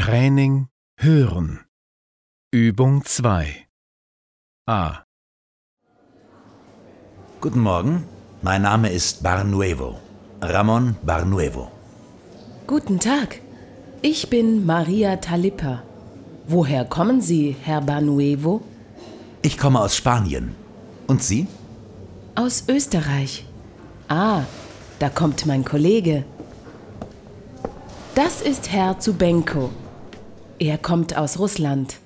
Training Hören. Übung 2. A. Guten Morgen, mein Name ist Barnuevo, Ramon Barnuevo. Guten Tag, ich bin Maria Talipa. Woher kommen Sie, Herr Barnuevo? Ich komme aus Spanien. Und Sie? Aus Österreich. Ah, da kommt mein Kollege. Das ist Herr Zubenko. Er kommt aus Russland.